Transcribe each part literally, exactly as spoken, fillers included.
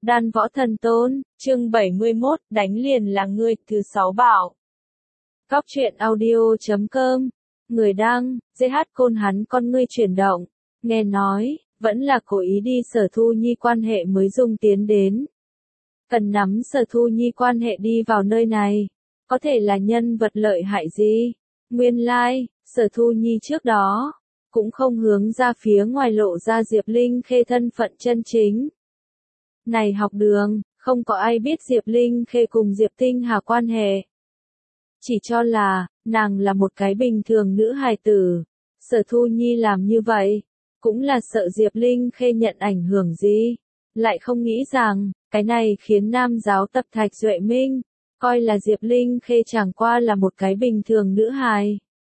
Đan Võ Thần Tôn, chương bảy mươi mốt, đánh liền là ngươi, thứ sáu bảo. Góc truyện audio chấm com, người đăng, giê hát Côn hắn con ngươi chuyển động, nghe nói, vẫn là cố ý đi Sở Thu Nhi quan hệ mới dùng tiến đến. Cần nắm Sở Thu Nhi quan hệ đi vào nơi này, có thể là nhân vật lợi hại gì? Nguyên lai, like, Sở Thu Nhi trước đó, cũng không hướng ra phía ngoài lộ ra Diệp Linh Khê thân phận chân chính. Này học đường, không có ai biết Diệp Linh Khê cùng Diệp Tinh Hà quan hệ. Chỉ cho là, nàng là một cái bình thường nữ hài tử. Sở Thu Nhi làm như vậy, cũng là sợ Diệp Linh Khê nhận ảnh hưởng gì. Lại không nghĩ rằng, cái này khiến nam giáo tập Thạch Duệ Minh, coi là Diệp Linh Khê chẳng qua là một cái bình thường nữ hài.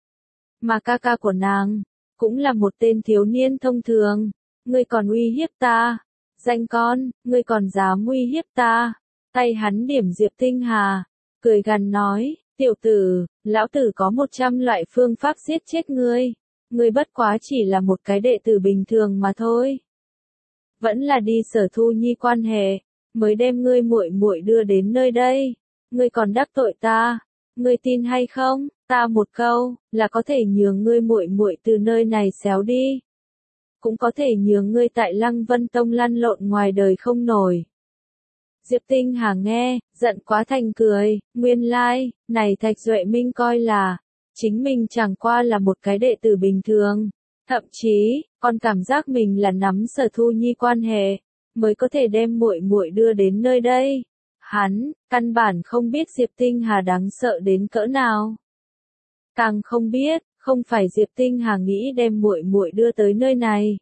Mà ca ca của nàng, cũng là một tên thiếu niên thông thường. Ngươi còn uy hiếp ta. Danh con, ngươi còn dám uy hiếp ta. Tay hắn điểm Diệp Tinh Hà, cười gằn nói, tiểu tử, lão tử có một trăm loại phương pháp giết chết ngươi. Ngươi bất quá chỉ là một cái đệ tử bình thường mà thôi. Vẫn là đi Sở Thu Nhi quan hệ, mới đem ngươi muội muội đưa đến nơi đây. Ngươi còn đắc tội ta, ngươi tin hay không? Ta một câu, là có thể nhường ngươi muội muội từ nơi này xéo đi. Cũng có thể nhường ngươi tại Lăng Vân Tông lăn lộn ngoài đời không nổi. Diệp Tinh Hà nghe, giận quá thành cười, nguyên lai, like, này Thạch Duệ Minh coi là, chính mình chẳng qua là một cái đệ tử bình thường. Thậm chí, còn cảm giác mình là nắm Sở Thu Nhi quan hệ, mới có thể đem muội muội đưa đến nơi đây. Hắn, căn bản không biết Diệp Tinh Hà đáng sợ đến cỡ nào. Càng không biết, không phải Diệp Tinh Hà nghĩ đem muội muội đưa tới nơi này.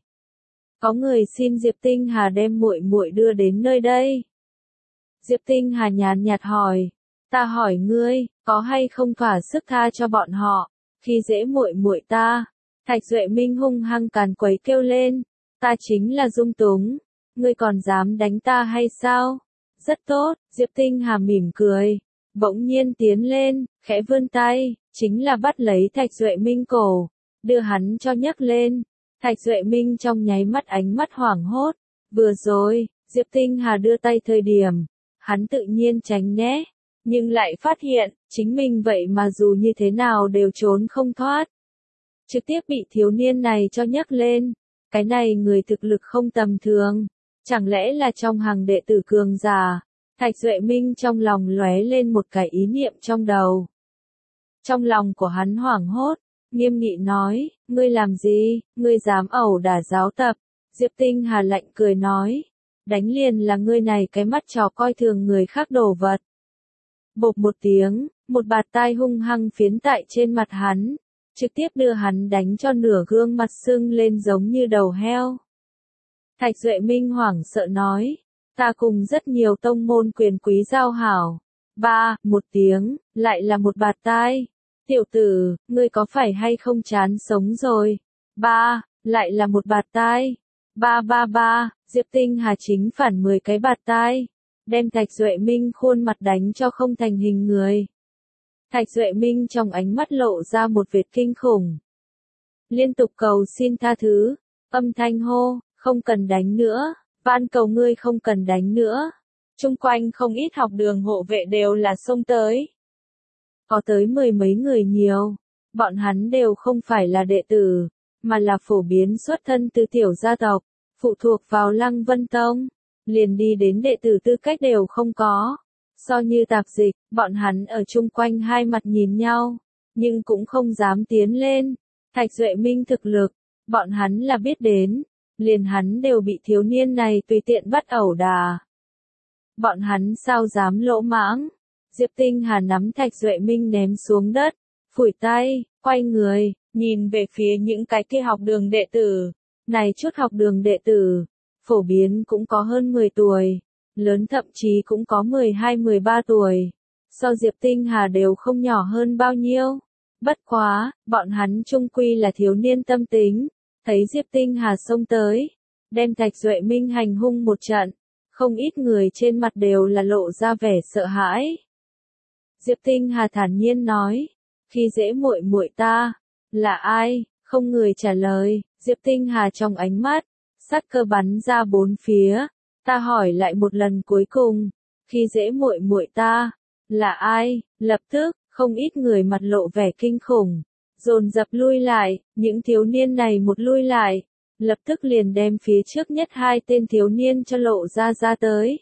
Có người xin Diệp Tinh Hà đem muội muội đưa đến nơi đây. Diệp Tinh Hà nhàn nhạt hỏi, ta hỏi ngươi, có hay không thỏa sức tha cho bọn họ, khi dễ muội muội ta? Thạch Duệ Minh hung hăng càn quấy kêu lên, ta chính là Dung Túng, ngươi còn dám đánh ta hay sao? Rất tốt, Diệp Tinh Hà mỉm cười, bỗng nhiên tiến lên, khẽ vươn tay, chính là bắt lấy Thạch Duệ Minh cổ, đưa hắn cho nhấc lên. Thạch Duệ Minh trong nháy mắt ánh mắt hoảng hốt, vừa rồi, Diệp Tinh Hà đưa tay thời điểm, hắn tự nhiên tránh né, nhưng lại phát hiện, chính mình vậy mà dù như thế nào đều trốn không thoát. Trực tiếp bị thiếu niên này cho nhấc lên, cái này người thực lực không tầm thường, chẳng lẽ là trong hàng đệ tử cường giả? Thạch Duệ Minh trong lòng lóe lên một cái ý niệm trong đầu. Trong lòng của hắn hoảng hốt, nghiêm nghị nói, ngươi làm gì, ngươi dám ẩu đả giáo tập? Diệp Tinh Hà lạnh cười nói, đánh liền là ngươi này cái mắt chó coi thường người khác đồ vật. Bộp một tiếng, một bạt tai hung hăng phiến tại trên mặt hắn, trực tiếp đưa hắn đánh cho nửa gương mặt sưng lên giống như đầu heo. Thạch Duệ Minh hoảng sợ nói, ta cùng rất nhiều tông môn quyền quý giao hảo. Ba, một tiếng, lại là một bạt tai. Tiểu tử, ngươi có phải hay không chán sống rồi? Ba, lại là một bạt tai. Ba ba ba, Diệp Tinh Hà chính phản mười cái bạt tai, đem Thạch Duệ Minh khuôn mặt đánh cho không thành hình người. Thạch Duệ Minh trong ánh mắt lộ ra một vệt kinh khủng. Liên tục cầu xin tha thứ, âm thanh hô, không cần đánh nữa, van cầu ngươi không cần đánh nữa. Chung quanh không ít học đường hộ vệ đều là xông tới. Có tới mười mấy người nhiều, bọn hắn đều không phải là đệ tử, mà là phổ biến xuất thân từ tiểu gia tộc, phụ thuộc vào Lăng Vân Tông, liền đi đến đệ tử tư cách đều không có. So như tạp dịch, bọn hắn ở chung quanh hai mặt nhìn nhau, nhưng cũng không dám tiến lên. Thạch Duệ Minh thực lực, bọn hắn là biết đến, liền hắn đều bị thiếu niên này tùy tiện bắt ẩu đả. Bọn hắn sao dám lỗ mãng? Diệp Tinh Hà nắm Thạch Duệ Minh ném xuống đất, phủi tay, quay người, nhìn về phía những cái kia học đường đệ tử. Này chút học đường đệ tử, phổ biến cũng có hơn mười tuổi, lớn thậm chí cũng có mười hai mười ba tuổi. So Diệp Tinh Hà đều không nhỏ hơn bao nhiêu. Bất quá, bọn hắn chung quy là thiếu niên tâm tính, thấy Diệp Tinh Hà xông tới, đem Thạch Duệ Minh hành hung một trận, không ít người trên mặt đều là lộ ra vẻ sợ hãi. Diệp Tinh Hà thản nhiên nói, khi dễ muội muội ta, là ai? Không người trả lời. Diệp Tinh Hà trong ánh mắt, sát cơ bắn ra bốn phía, Ta hỏi lại một lần cuối cùng, khi dễ muội muội ta, là ai? Lập tức, không ít người mặt lộ vẻ kinh khủng, dồn dập lui lại, những thiếu niên này một lui lại, lập tức liền đem phía trước nhất hai tên thiếu niên cho lộ ra ra tới.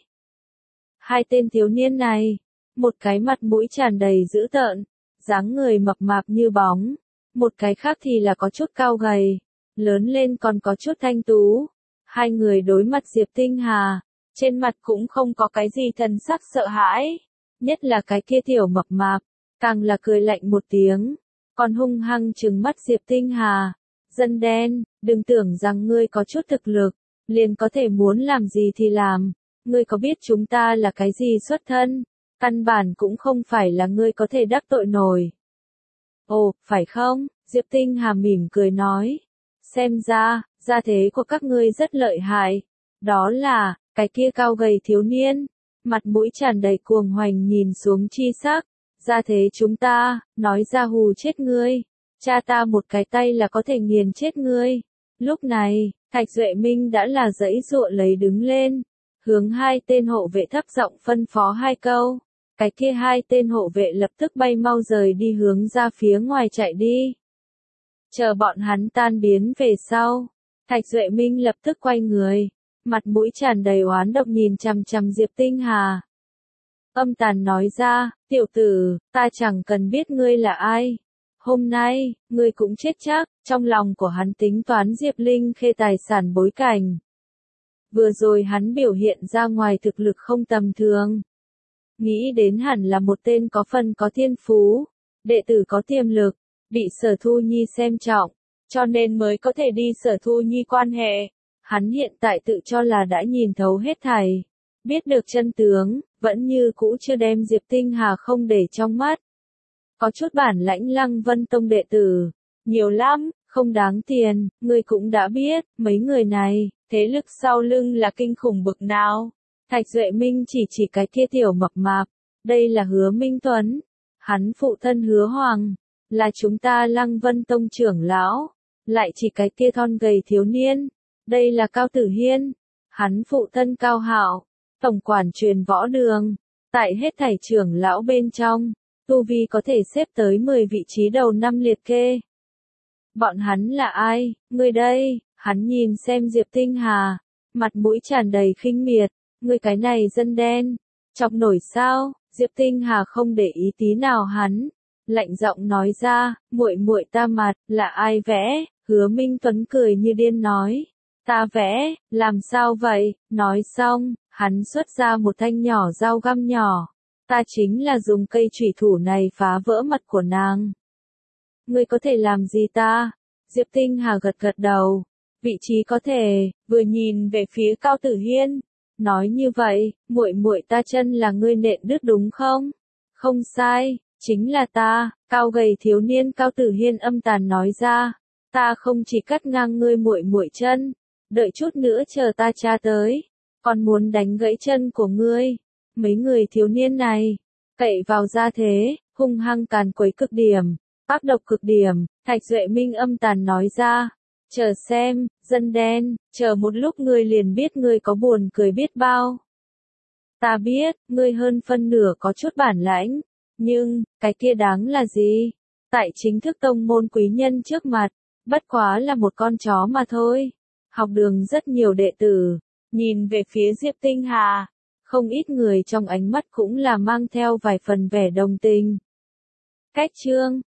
Hai tên thiếu niên này, một cái mặt mũi tràn đầy dữ tợn, dáng người mập mạp như bóng, một cái khác thì là có chút cao gầy, lớn lên còn có chút thanh tú. Hai người đối mặt Diệp Tinh Hà, trên mặt cũng không có cái gì thần sắc sợ hãi, nhất là cái kia tiểu mập mạp, càng là cười lạnh một tiếng, còn hung hăng trừng mắt Diệp Tinh Hà. Dân đen, đừng tưởng rằng ngươi có chút thực lực, liền có thể muốn làm gì thì làm, ngươi có biết chúng ta là cái gì xuất thân, căn bản cũng không phải là ngươi có thể đắc tội nổi. Ồ, phải không? Diệp Tinh Hà mỉm cười nói, xem ra, gia thế của các ngươi rất lợi hại, đó là, cái kia cao gầy thiếu niên, mặt mũi tràn đầy cuồng hoành nhìn xuống chi sắc, gia thế chúng ta, nói ra hù chết ngươi. Cha ta một cái tay là có thể nghiền chết ngươi. Lúc này, Thạch Duệ Minh đã là giãy giụa lấy đứng lên, hướng hai tên hộ vệ thấp giọng phân phó hai câu. Cái kia hai tên hộ vệ lập tức bay mau rời đi hướng ra phía ngoài chạy đi. Chờ bọn hắn tan biến về sau, Thạch Duệ Minh lập tức quay người, mặt mũi tràn đầy oán độc nhìn chằm chằm Diệp Tinh Hà. Âm tàn nói ra, tiểu tử, ta chẳng cần biết ngươi là ai. Hôm nay, ngươi cũng chết chắc, trong lòng của hắn tính toán Diệp Linh Khê tài sản bối cảnh. Vừa rồi hắn biểu hiện ra ngoài thực lực không tầm thường. Nghĩ đến hẳn là một tên có phần có thiên phú, đệ tử có tiềm lực, bị Sở Thu Nhi xem trọng, cho nên mới có thể đi Sở Thu Nhi quan hệ. Hắn hiện tại tự cho là đã nhìn thấu hết thảy, biết được chân tướng, vẫn như cũ chưa đem Diệp Tinh Hà không để trong mắt. Có chút bản lãnh Lăng Vân Tông đệ tử, nhiều lắm, không đáng tiền, ngươi cũng đã biết, mấy người này, thế lực sau lưng là kinh khủng bực nào. Thạch Duệ Minh chỉ chỉ cái kia tiểu mập mạp, đây là Hứa Minh Tuấn, hắn phụ thân Hứa Hoàng, là chúng ta Lăng Vân Tông trưởng lão, lại chỉ cái kia thon gầy thiếu niên, đây là Cao Tử Hiên, hắn phụ thân Cao Hạo, tổng quản truyền võ đường, tại hết thảy trưởng lão bên trong. Tu vi có thể xếp tới mười vị trí đầu năm liệt kê. Bọn hắn là ai, ngươi đây? Hắn nhìn xem Diệp Tinh Hà, mặt mũi tràn đầy khinh miệt, ngươi cái này dân đen, chọc nổi sao? Diệp Tinh Hà không để ý tí nào hắn, lạnh giọng nói ra, muội muội ta mặt, là ai vẽ? Hứa Minh Tuấn cười như điên nói, ta vẽ, làm sao vậy? Nói xong, hắn xuất ra một thanh nhỏ dao găm nhỏ. Ta chính là dùng cây chủy thủ này phá vỡ mặt của nàng. Ngươi có thể làm gì ta? Diệp Tinh Hà gật gật đầu. Vị trí có thể, vừa nhìn về phía Cao Tử Hiên. Nói như vậy, muội muội ta chân là ngươi nện đứt đúng không? Không sai, chính là ta, cao gầy thiếu niên Cao Tử Hiên âm tàn nói ra. Ta không chỉ cắt ngang ngươi muội muội chân, đợi chút nữa chờ ta tra tới, còn muốn đánh gãy chân của ngươi. Mấy người thiếu niên này, cậy vào gia thế, hung hăng càn quấy cực điểm, ác độc cực điểm, Thạch Duệ Minh âm tàn nói ra, chờ xem, dân đen, chờ một lúc ngươi liền biết ngươi có buồn cười biết bao. Ta biết, ngươi hơn phân nửa có chút bản lãnh, nhưng, cái kia đáng là gì? Tại chính thức tông môn quý nhân trước mặt, bất quá là một con chó mà thôi. Học đường rất nhiều đệ tử, nhìn về phía Diệp Tinh Hà. Không ít người trong ánh mắt cũng là mang theo vài phần vẻ đồng tình. Cách chương